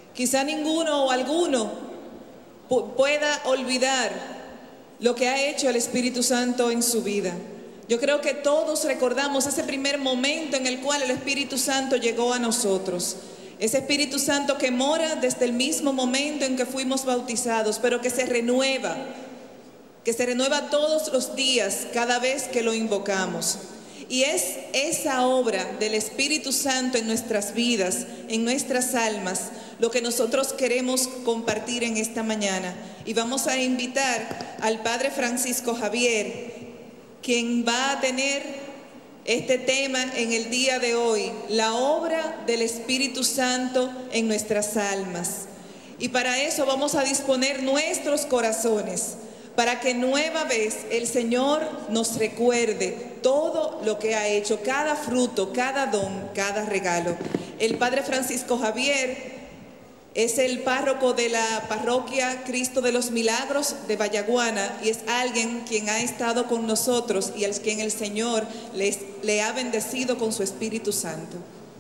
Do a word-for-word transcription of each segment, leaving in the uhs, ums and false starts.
Quizá ninguno o alguno pu- pueda olvidar lo que ha hecho el Espíritu Santo en su vida. Yo creo que todos recordamos ese primer momento en el cual el Espíritu Santo llegó a nosotros. Ese Espíritu Santo que mora desde el mismo momento en que fuimos bautizados, pero que se renueva, que se renueva todos los días, cada vez que lo invocamos. Y es esa obra del Espíritu Santo en nuestras vidas, en nuestras almas, lo que nosotros queremos compartir en esta mañana. Y vamos a invitar al Padre Francisco Javier, quien va a tener este tema en el día de hoy, la obra del Espíritu Santo en nuestras almas. Y para eso vamos a disponer nuestros corazones, para que nueva vez el Señor nos recuerde todo lo que ha hecho, cada fruto, cada don, cada regalo. El Padre Francisco Javier es el párroco de la parroquia Cristo de los Milagros de Vallaguana y es alguien quien ha estado con nosotros y a quien el Señor les, le ha bendecido con su Espíritu Santo.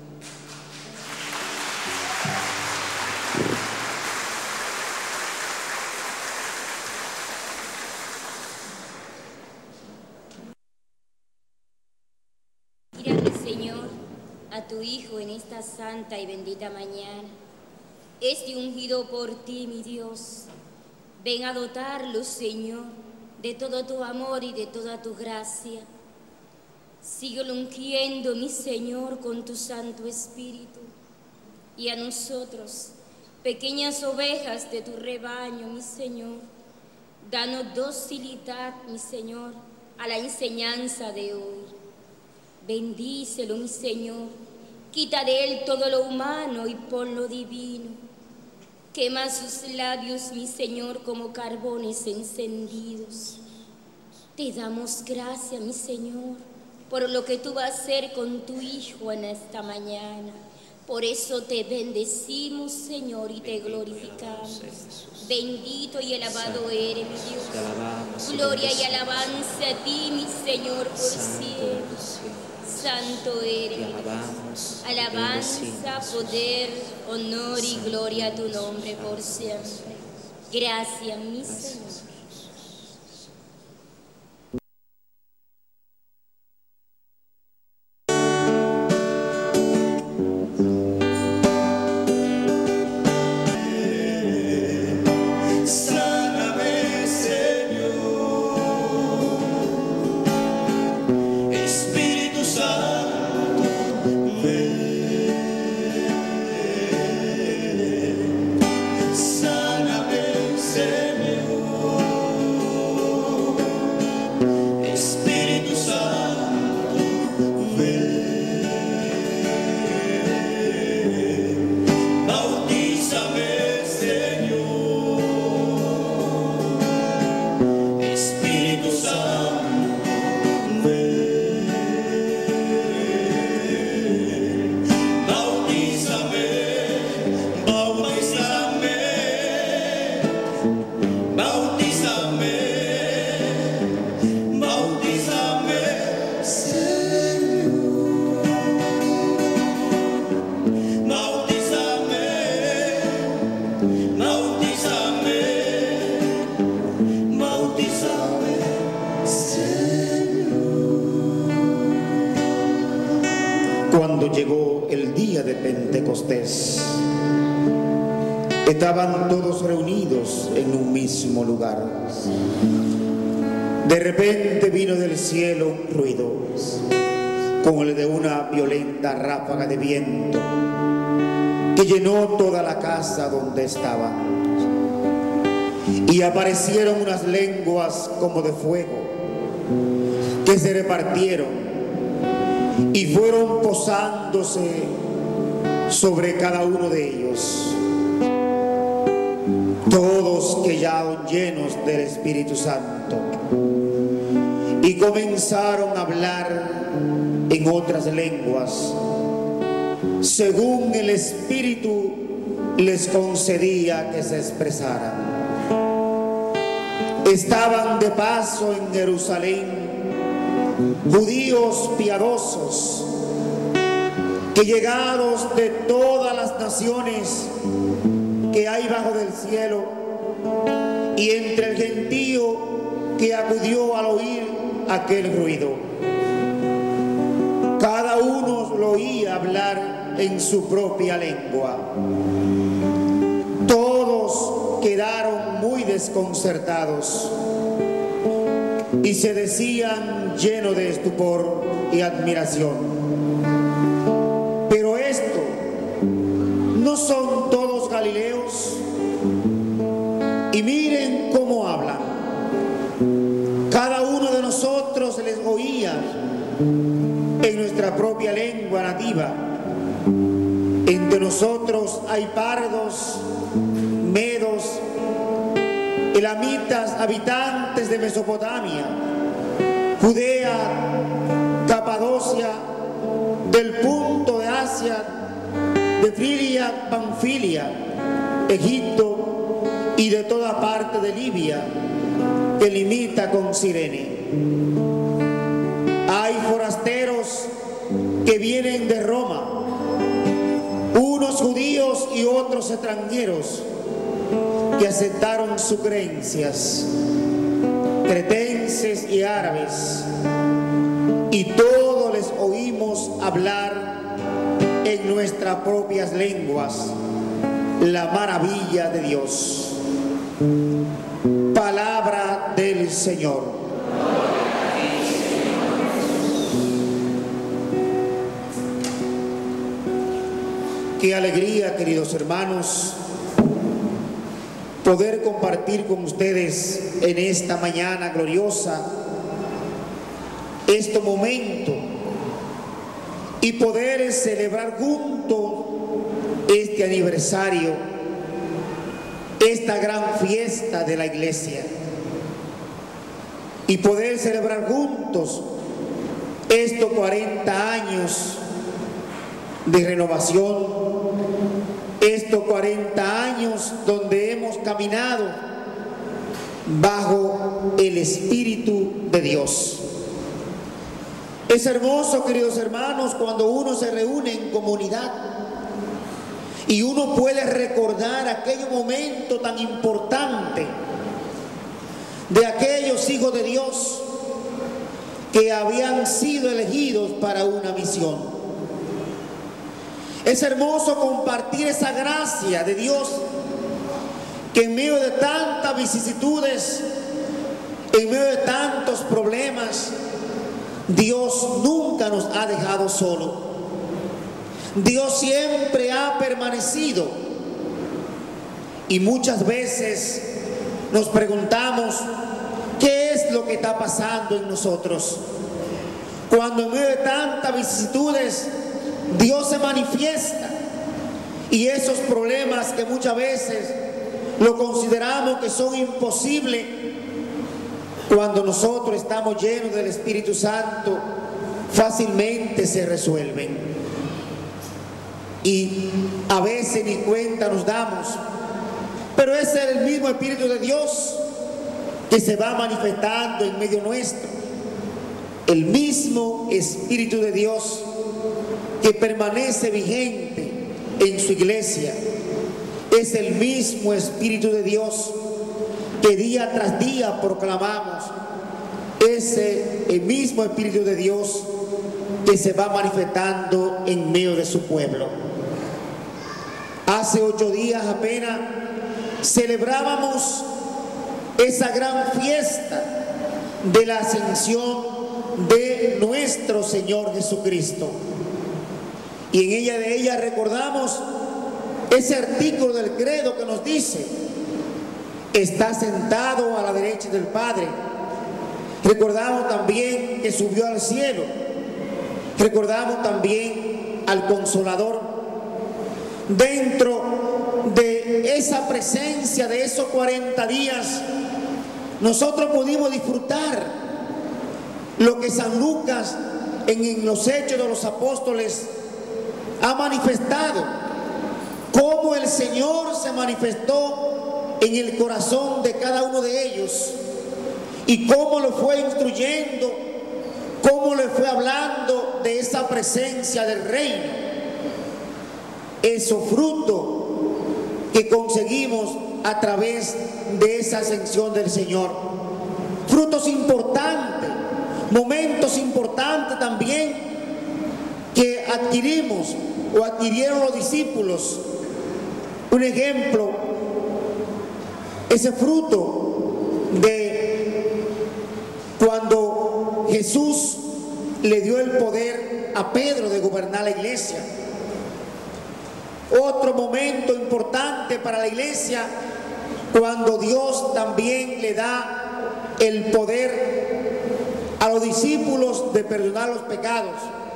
Mírale, Señor, a tu Hijo en esta santa y bendita mañana. Este ungido por ti, mi Dios. Ven a dotarlo, Señor, de todo tu amor y de toda tu gracia. Síguelo ungiendo, mi Señor, con tu Santo Espíritu. Y a nosotros, pequeñas ovejas de tu rebaño, mi Señor, danos docilidad, mi Señor, a la enseñanza de hoy. Bendícelo, mi Señor, quita de él todo lo humano y pon lo divino. Quema sus labios, mi Señor, como carbones encendidos. Te damos gracias, mi Señor, por lo que tú vas a hacer con tu Hijo en esta mañana. Por eso te bendecimos, Señor, y te glorificamos. Bendito y alabado eres, mi Dios. Gloria y alabanza a ti, mi Señor, por siempre. Santo eres. Alabanza, poder, honor y gloria a tu nombre por siempre. Gracias, mi Señor. Cuando llegó el día de Pentecostés, estaban todos reunidos en un mismo lugar. De repente vino del cielo un ruido, como el de una violenta ráfaga de viento, que llenó toda la casa donde estaban. Y aparecieron unas lenguas como de fuego, que se repartieron y fueron posándose sobre cada uno de ellos. Todos quedaron llenos del Espíritu Santo y comenzaron a hablar en otras lenguas, según el Espíritu les concedía que se expresaran. Estaban de paso en Jerusalén judíos piadosos que, llegados de todas las naciones, que hay bajo del cielo, y entre el gentío que acudió al oír aquel ruido. Cada uno lo oía hablar en su propia lengua. Todos quedaron muy desconcertados y se decían llenos de estupor y admiración: ¿pero esto no son todos galileos? Y miren cómo hablan. Cada uno de nosotros les oía en nuestra propia lengua nativa. Entre nosotros hay pardos, medos, elamitas, habitantes de Mesopotamia, Judea, Capadocia, del punto de Asia, de Frigia, Panfilia, Egipto y de toda parte de Libia, que limita con Cirene. Hay forasteros que vienen de Roma, unos judíos y otros extranjeros que aceptaron sus creencias, cretenses y árabes, y todos les oímos hablar en nuestras propias lenguas la maravilla de Dios. Palabra del Señor. Qué alegría, queridos hermanos, poder compartir con ustedes en esta mañana gloriosa este momento y poder celebrar juntos este aniversario, esta gran fiesta de la iglesia, y poder celebrar juntos estos cuarenta años de renovación, estos cuarenta años donde hemos caminado bajo el Espíritu de Dios. Es hermoso, queridos hermanos, cuando uno se reúne en comunidad y uno puede recordar aquel momento tan importante de aquellos hijos de Dios que habían sido elegidos para una misión. Es hermoso compartir esa gracia de Dios que en medio de tantas vicisitudes, en medio de tantos problemas, Dios nunca nos ha dejado solos. Dios siempre ha permanecido. Y muchas veces nos preguntamos qué es lo que está pasando en nosotros. Cuando en medio de tantas vicisitudes Dios se manifiesta, y esos problemas que muchas veces lo consideramos que son imposibles, cuando nosotros estamos llenos del Espíritu Santo, fácilmente se resuelven. Y a veces ni cuenta nos damos, pero es el mismo Espíritu de Dios que se va manifestando en medio nuestro. El mismo Espíritu de Dios que permanece vigente en su iglesia. Es el mismo Espíritu de Dios que día tras día proclamamos. Ese el mismo Espíritu de Dios que se va manifestando en medio de su pueblo. Hace ocho días apenas celebrábamos esa gran fiesta de la ascensión de nuestro Señor Jesucristo. Y en ella de ella recordamos ese artículo del credo que nos dice: está sentado a la derecha del Padre. Recordamos también que subió al cielo. Recordamos también al Consolador. Dentro de esa presencia de esos cuarenta días, nosotros pudimos disfrutar lo que San Lucas en los Hechos de los Apóstoles ha manifestado, cómo el Señor se manifestó en el corazón de cada uno de ellos y cómo lo fue instruyendo, cómo le fue hablando de esa presencia del reino. Eso fruto que conseguimos a través de esa ascensión del Señor. Frutos importantes, momentos importantes también que adquirimos o adquirieron los discípulos. Un ejemplo, ese fruto de cuando Jesús le dio el poder a Pedro de gobernar la iglesia. Otro momento importante para la iglesia, cuando Dios también le da el poder a los discípulos de perdonar los pecados.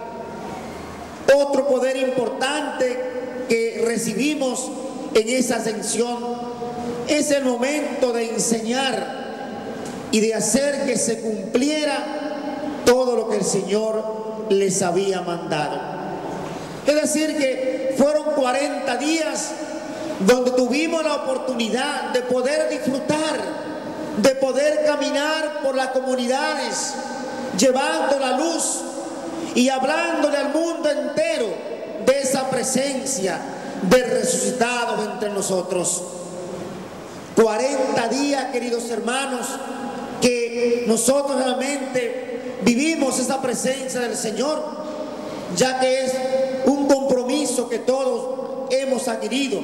Otro poder importante que recibimos en esa ascensión es el momento de enseñar y de hacer que se cumpliera todo lo que el Señor les había mandado. Es decir, que fueron cuarenta días donde tuvimos la oportunidad de poder disfrutar, de poder caminar por las comunidades, llevando la luz y hablándole al mundo entero de esa presencia del resucitado entre nosotros. cuarenta días, queridos hermanos, que nosotros realmente vivimos esa presencia del Señor, ya que es un compromiso que todos hemos adquirido.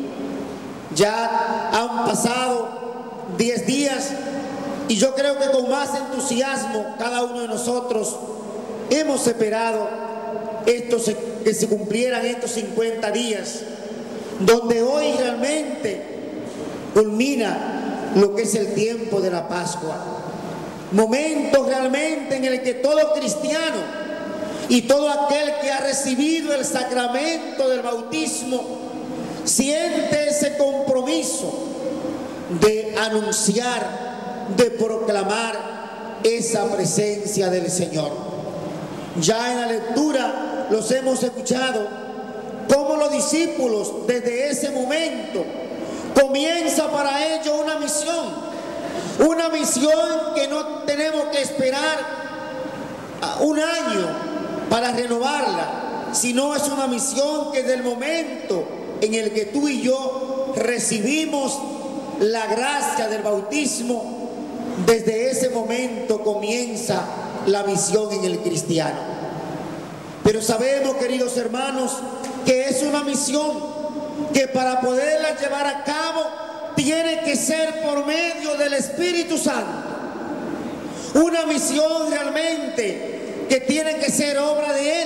Ya han pasado diez días y yo creo que con más entusiasmo cada uno de nosotros hemos esperado estos, que se cumplieran estos cincuenta días, donde hoy realmente culmina lo que es el tiempo de la Pascua. Momento realmente en el que todo cristiano y todo aquel que ha recibido el sacramento del bautismo siente ese compromiso de anunciar, de proclamar esa presencia del Señor. Ya en la lectura los hemos escuchado, cómo los discípulos desde ese momento comienza para ellos una misión, una misión que no tenemos que esperar un año para renovarla, sino es una misión que desde el momento en el que tú y yo recibimos la gracia del bautismo, desde ese momento comienza la misión en el cristiano. Pero sabemos, queridos hermanos, que es una misión que para poderla llevar a cabo tiene que ser por medio del Espíritu Santo. Una misión realmente que tiene que ser obra de Él,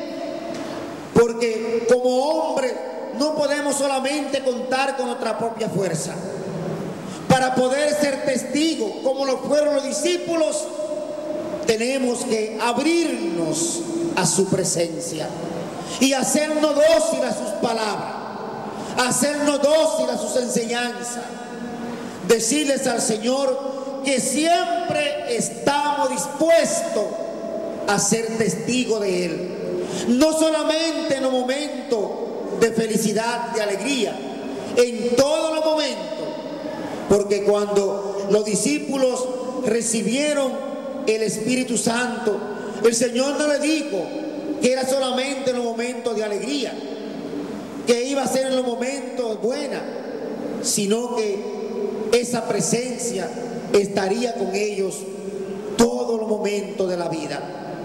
porque como hombre no podemos solamente contar con nuestra propia fuerza. Para poder ser testigos como lo fueron los discípulos, tenemos que abrirnos a su presencia y hacernos dóciles a sus palabras, hacernos dóciles a sus enseñanzas, decirles al Señor que siempre estamos dispuestos a ser testigos de Él, no solamente en los momentos de felicidad, de alegría, en todos los momentos, porque cuando los discípulos recibieron el Espíritu Santo, el Señor no le dijo que era solamente en los momentos de alegría, que iba a ser en los momentos buenos, sino que esa presencia estaría con ellos todos los momentos de la vida.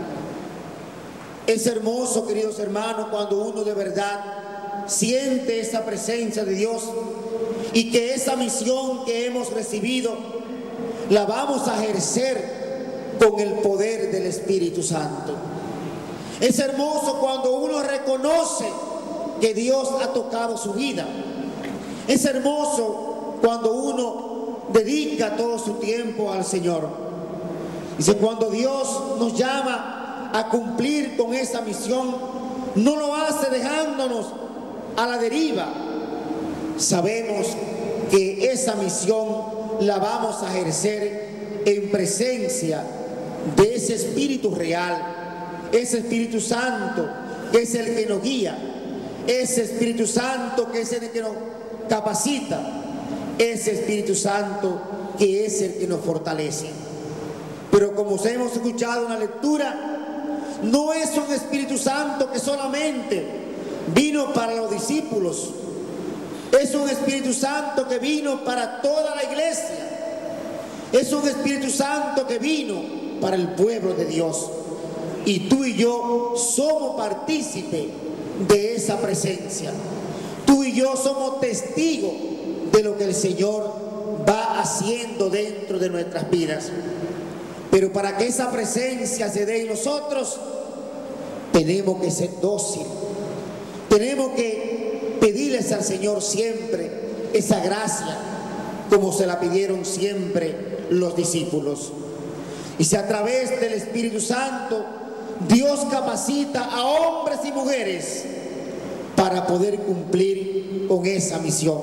Es hermoso, queridos hermanos, cuando uno de verdad siente esa presencia de Dios y que esa misión que hemos recibido la vamos a ejercer con el poder del Espíritu Santo. Es hermoso cuando uno reconoce que Dios ha tocado su vida. Es hermoso cuando uno dedica todo su tiempo al Señor. Dice, cuando Dios nos llama a cumplir con esa misión, no lo hace dejándonos a la deriva. Sabemos que esa misión la vamos a ejercer en presencia de ese Espíritu real, ese Espíritu Santo que es el que nos guía, ese Espíritu Santo que es el que nos capacita, ese Espíritu Santo que es el que nos fortalece. Pero como hemos escuchado en la lectura, no es un Espíritu Santo que solamente vino para los discípulos, Es un Espíritu Santo que vino para toda la iglesia. Es un Espíritu Santo que vino para el pueblo de Dios. Y tú y yo somos partícipes de esa presencia. Tú y yo somos testigos de lo que el Señor va haciendo dentro de nuestras vidas. Pero para que esa presencia se dé en nosotros, tenemos que ser dóciles. Tenemos que pedirles al Señor siempre esa gracia, como se la pidieron siempre los discípulos. Y si a través del Espíritu Santo Dios capacita a hombres y mujeres para poder cumplir con esa misión.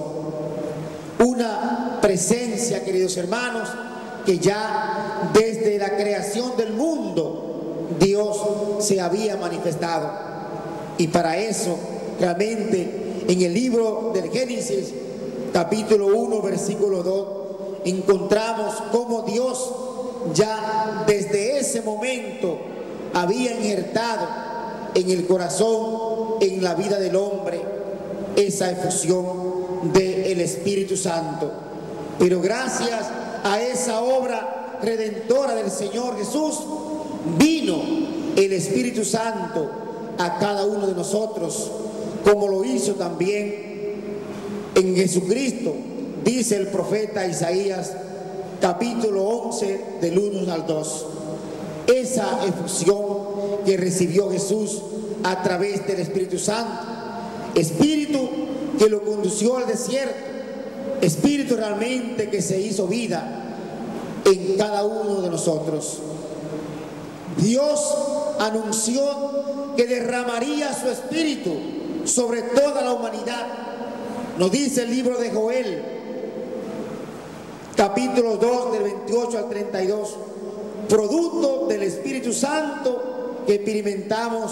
Una presencia, queridos hermanos, que ya desde la creación del mundo Dios se había manifestado. Y para eso, realmente, en el libro del Génesis, capítulo uno, versículo dos, encontramos cómo Dios ya desde ese momento había injertado en el corazón, en la vida del hombre, esa efusión del Espíritu Santo. Pero gracias a esa obra redentora del Señor Jesús, vino el Espíritu Santo a cada uno de nosotros, como lo hizo también en Jesucristo. Dice el profeta Isaías, capítulo once, del uno al dos. Esa efusión que recibió Jesús a través del Espíritu Santo, Espíritu que lo condució al desierto, Espíritu realmente que se hizo vida en cada uno de nosotros. Dios anunció que derramaría su Espíritu sobre toda la humanidad. Nos dice el libro de Joel, capítulo dos, del veintiocho al treinta y dos, producto del Espíritu Santo que experimentamos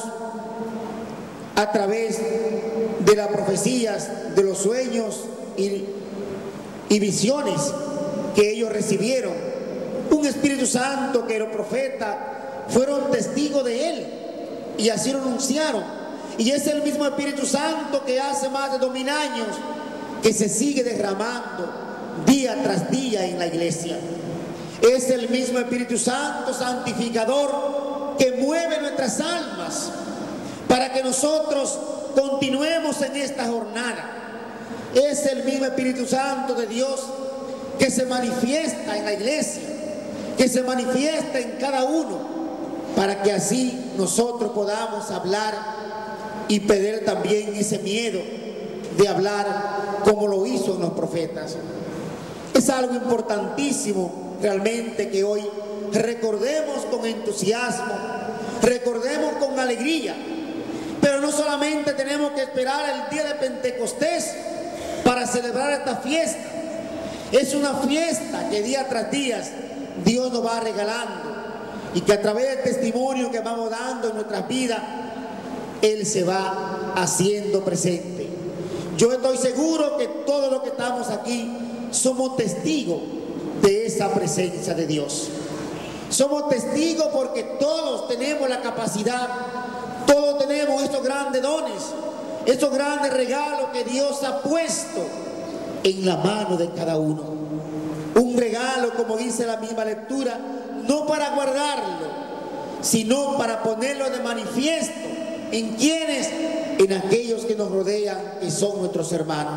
a través de las profecías, de los sueños y, y visiones que ellos recibieron. Un Espíritu Santo que los profetas fueron testigos de él y así lo anunciaron. Y es el mismo Espíritu Santo que hace más de dos mil años que se sigue derramando día tras día en la iglesia. Es el mismo Espíritu Santo santificador que mueve nuestras almas para que nosotros continuemos en esta jornada. Es el mismo Espíritu Santo de Dios que se manifiesta en la iglesia, que se manifiesta en cada uno, para que así nosotros podamos hablar y perder también ese miedo de hablar como lo hizo en los profetas. Es algo importantísimo realmente que hoy recordemos con entusiasmo, recordemos con alegría. Pero no solamente tenemos que esperar el día de Pentecostés para celebrar esta fiesta. Es una fiesta que día tras día Dios nos va regalando y que a través del testimonio que vamos dando en nuestras vidas, Él se va haciendo presente. Yo estoy seguro que todos los que estamos aquí somos testigos de esa presencia de Dios. Somos testigos porque todos tenemos la capacidad, todos tenemos estos grandes dones, estos grandes regalos que Dios ha puesto en la mano de cada uno. Un regalo, como dice la misma lectura, no para guardarlo, sino para ponerlo de manifiesto. ¿En quiénes? En aquellos que nos rodean, que son nuestros hermanos.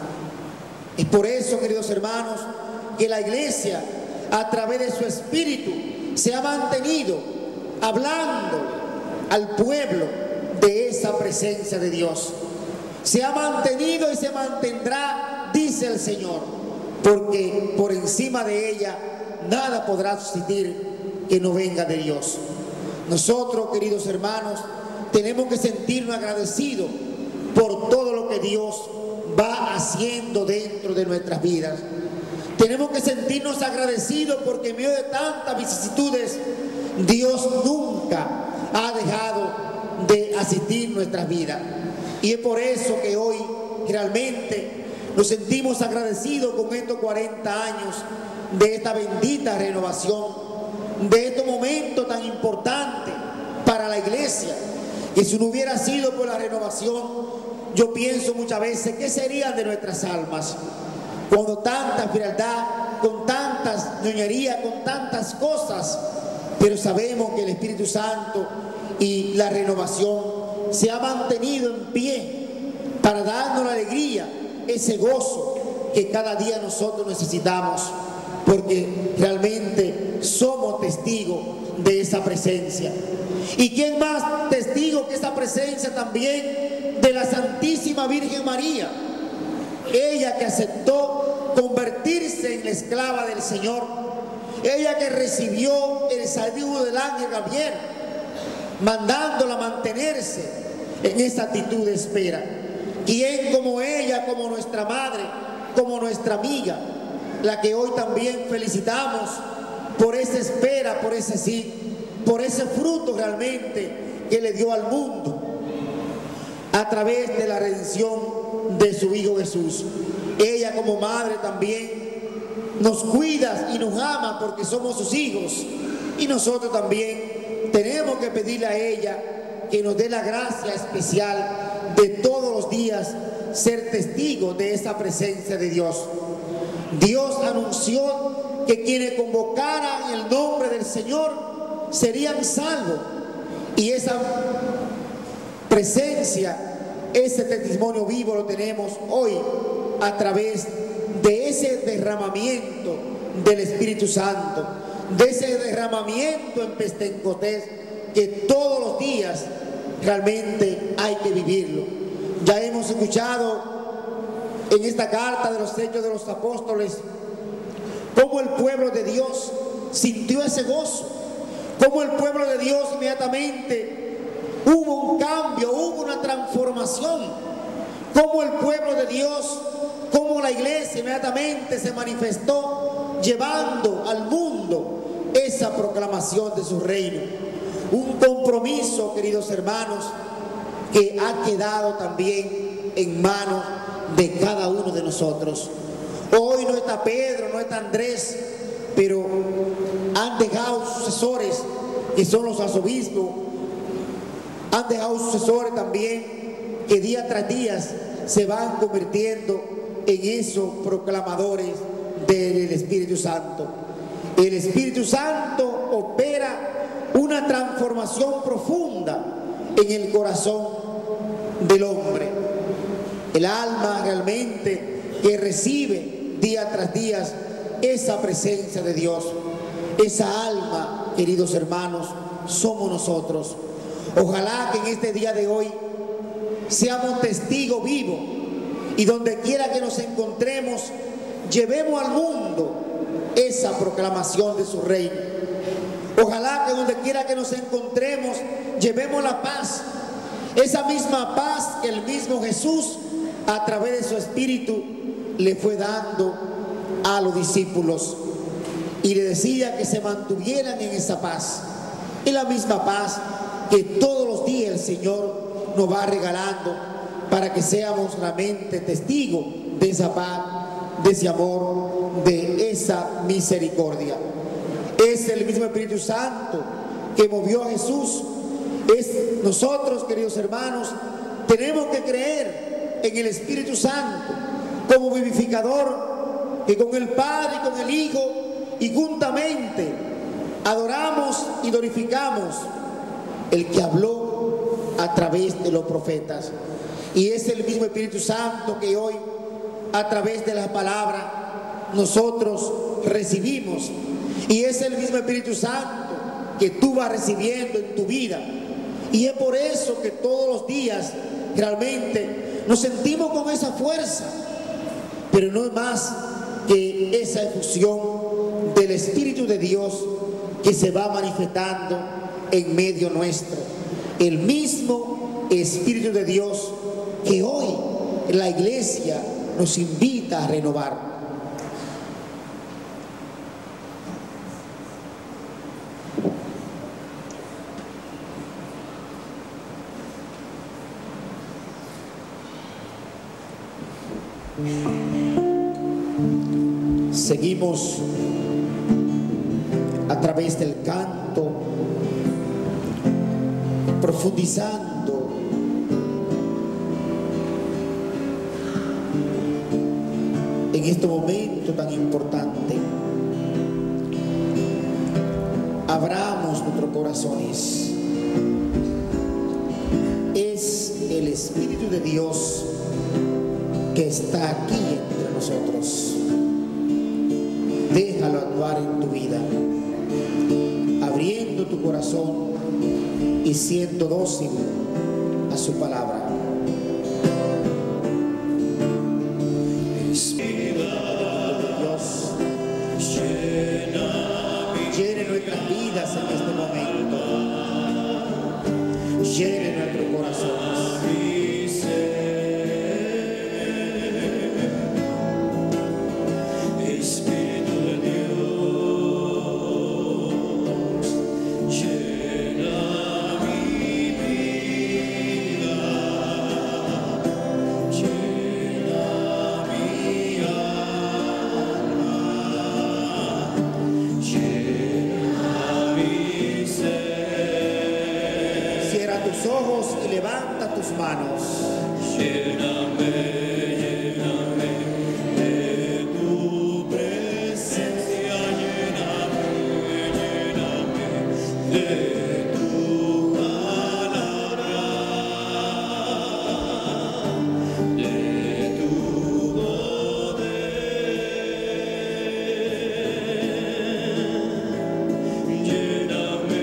Es por eso, queridos hermanos, que la iglesia, a través de su espíritu, se ha mantenido hablando al pueblo de esa presencia de Dios. Se ha mantenido y se mantendrá, dice el Señor, porque por encima de ella nada podrá suceder que no venga de Dios. Nosotros, queridos hermanos, tenemos que sentirnos agradecidos por todo lo que Dios va haciendo dentro de nuestras vidas. Tenemos que sentirnos agradecidos porque en medio de tantas vicisitudes Dios nunca ha dejado de asistir nuestras vidas. Y es por eso que hoy realmente nos sentimos agradecidos con estos cuarenta años de esta bendita renovación, de este momento tan importante para la iglesia, que si no hubiera sido por la renovación, yo pienso muchas veces, ¿qué serían de nuestras almas cuando tanta frialdad, con tantas ñoñerías, con tantas cosas? Pero sabemos que el Espíritu Santo y la renovación se ha mantenido en pie para darnos la alegría, ese gozo que cada día nosotros necesitamos, porque realmente somos testigos de esa presencia. ¿Y quién más testigo que esa presencia también de la Santísima Virgen María? Ella que aceptó convertirse en la esclava del Señor, ella que recibió el saludo del ángel Gabriel, mandándola a mantenerse en esa actitud de espera. ¿Quién como ella, como nuestra madre, como nuestra amiga, la que hoy también felicitamos por esa espera, por ese sí, por ese fruto realmente que le dio al mundo a través de la redención de su Hijo Jesús? Ella como madre también nos cuida y nos ama porque somos sus hijos, y nosotros también tenemos que pedirle a ella que nos dé la gracia especial de todos los días ser testigos de esa presencia de Dios. Dios anunció que quienes convocaran el nombre del Señor serían salvos, y esa presencia, ese testimonio vivo lo tenemos hoy a través de ese derramamiento del Espíritu Santo, de ese derramamiento en Pentecostés que todos los días realmente hay que vivirlo. Ya hemos escuchado en esta carta de los Hechos de los Apóstoles cómo el pueblo de Dios sintió ese gozo, cómo el pueblo de Dios inmediatamente hubo un cambio, hubo una transformación, cómo el pueblo de Dios, cómo la iglesia inmediatamente se manifestó llevando al mundo esa proclamación de su reino. Un compromiso, queridos hermanos, que ha quedado también en manos de cada uno de nosotros. Hoy no está Pedro, no está Andrés, pero han dejado sucesores que son los arzobispos, han dejado sucesores también que día tras día se van convirtiendo en esos proclamadores del Espíritu Santo. El Espíritu Santo opera una transformación profunda en el corazón del hombre. El alma realmente que recibe día tras día esa presencia de Dios, esa alma, queridos hermanos, somos nosotros. Ojalá que en este día de hoy seamos testigos vivos, y donde quiera que nos encontremos llevemos al mundo esa proclamación de su reino. Ojalá que donde quiera que nos encontremos llevemos la paz, esa misma paz que el mismo Jesús a través de su Espíritu le fue dando a los discípulos, y le decía que se mantuvieran en esa paz, y la misma paz que todos los días el Señor nos va regalando para que seamos realmente testigos de esa paz, de ese amor, de esa misericordia. Es el mismo Espíritu Santo que movió a Jesús. Es nosotros, queridos hermanos, tenemos que creer en el Espíritu Santo como vivificador, que con el Padre y con el Hijo y juntamente adoramos y glorificamos el que habló a través de los profetas. Y es el mismo Espíritu Santo que hoy, a través de la palabra, nosotros recibimos. Y es el mismo Espíritu Santo que tú vas recibiendo en tu vida. Y es por eso que todos los días realmente nos sentimos con esa fuerza. Pero no es más que esa efusión del Espíritu de Dios que se va manifestando en medio nuestro. El mismo Espíritu de Dios que hoy la iglesia nos invita a renovar. Seguimos a través del canto profundizando en este momento tan importante, abramos nuestros corazones. Es el Espíritu de Dios que está aquí entre nosotros. Déjalo actuar en tu vida, abriendo tu corazón y siendo dócil a su palabra. Llene nuestras vidas en este momento. Llene nuestro corazón. Espíritu de Dios, llena mi vida, llena mi alma, llena mi ser. Cierra tus ojos y levanta tus manos. Lléname, lléname de tu presencia, lléname, lléname de tu palabra, de tu poder. Lléname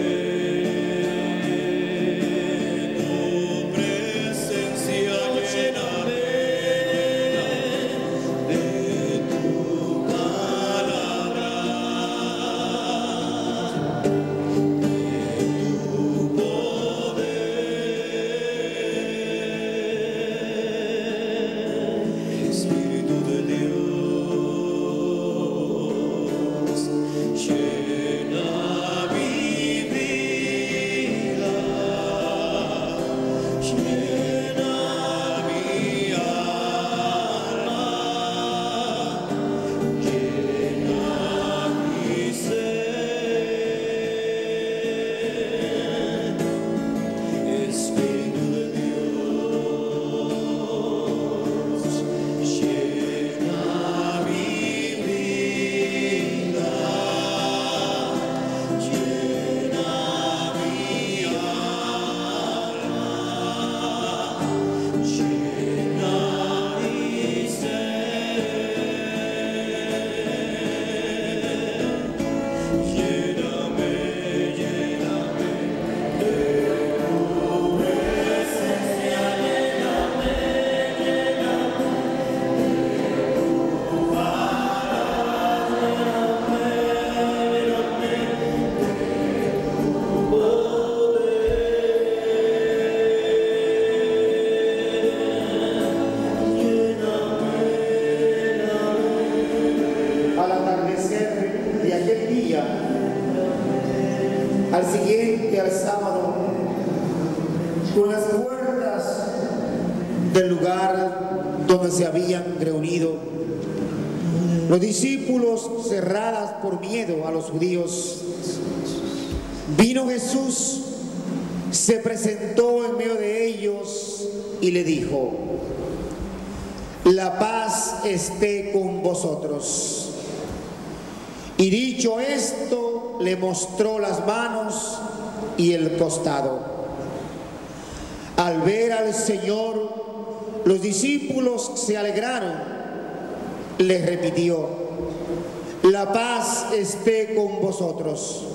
de tu presencia, lléname de tu palabra, de tu poder. Espíritu de Dios, llena mi vida, llena mi alma, llena mi ser. Espíritu de Dios, llena mi vida, llena mi alma, llena mi ser. Lléname, lléname de tu presencia, lléname, lléname de tu palabra, lléname, lléname de tu poder. Al atardecer de aquel día, al siguiente, al sábado, con las puertas del lugar donde se habían reunido los discípulos cerradas por miedo a los judíos, vino Jesús, se presentó en medio de ellos y le dijo: la paz esté con vosotros. Y dicho esto, le mostró las manos y el costado. Al ver al Señor, los discípulos se alegraron. Les repitió: la paz esté con vosotros.